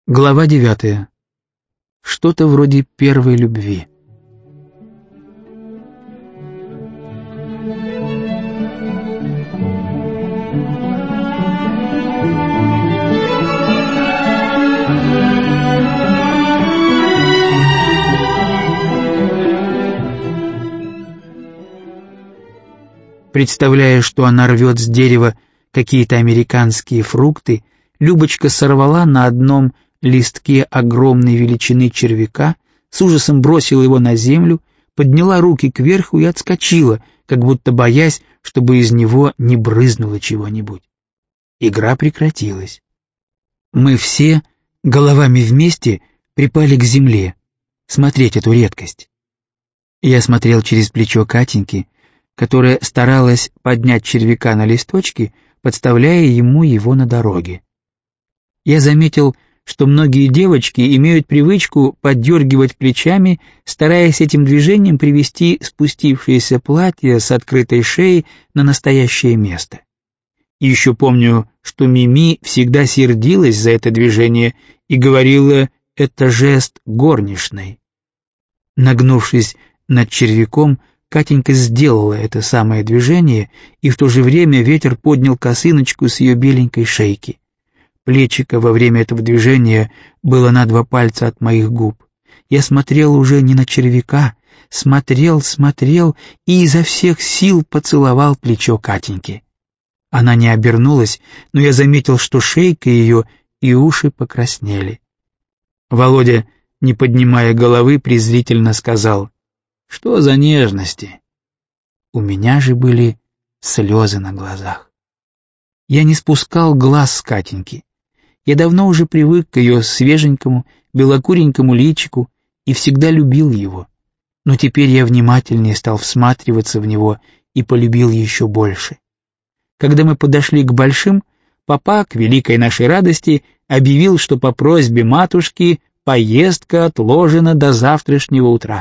Глава 9. Что-то вроде первой любви. Представляя, что она рвет с дерева какие-то американские фрукты, Любочка сорвала на одном листке огромной величины червяка, с ужасом бросила его на землю, подняла руки кверху и отскочила, как будто боясь, чтобы из него не брызнуло чего-нибудь. Игра прекратилась. Мы все, головами вместе, припали к земле, смотреть эту редкость. Я смотрел через плечо Катеньки, которая старалась поднять червяка на листочки, подставляя ему его на дороге. Я заметил, что многие девочки имеют привычку поддергивать плечами, стараясь этим движением привести спустившееся платье с открытой шеей на настоящее место. И еще помню, что Мими всегда сердилась за это движение и говорила «это жест горничной». Нагнувшись над червяком, Катенька сделала это самое движение, и в то же время ветер поднял косыночку с ее беленькой шейки. Плечико во время этого движения было на 2 пальца от моих губ. Я смотрел уже не на червяка, смотрел и изо всех сил поцеловал плечо Катеньки. Она не обернулась, но я заметил, что шейка ее и уши покраснели. Володя, не поднимая головы, презрительно сказал: «Что за нежности?» У меня же были слезы на глазах. Я не спускал глаз с Катеньки. Я давно уже привык к ее свеженькому, белокуренькому личику и всегда любил его. Но теперь я внимательнее стал всматриваться в него и полюбил еще больше. Когда мы подошли к большим, папа, к великой нашей радости, объявил, что по просьбе матушки поездка отложена до завтрашнего утра.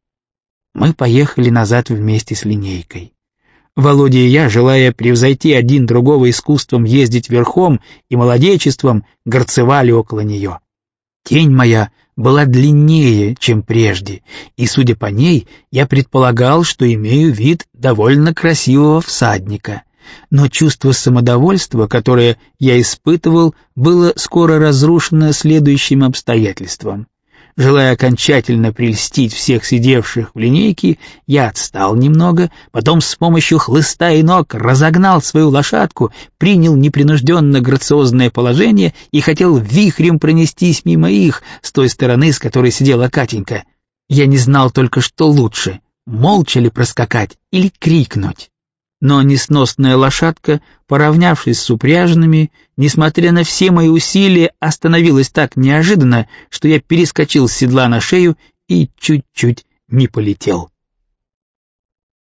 Мы поехали назад вместе с линейкой. Володя и я, желая превзойти один другого искусством ездить верхом и молодечеством, горцевали около нее. Тень моя была длиннее, чем прежде, и, судя по ней, я предполагал, что имею вид довольно красивого всадника. Но чувство самодовольства, которое я испытывал, было скоро разрушено следующим обстоятельством. Желая окончательно прельстить всех сидевших в линейке, я отстал немного, потом с помощью хлыста и ног разогнал свою лошадку, принял непринужденно грациозное положение и хотел вихрем пронестись мимо их с той стороны, с которой сидела Катенька. Я не знал только, что лучше — молча ли проскакать или крикнуть. Но несносная лошадка, поравнявшись с упряжными, несмотря на все мои усилия, остановилась так неожиданно, что я перескочил с седла на шею и чуть-чуть не полетел.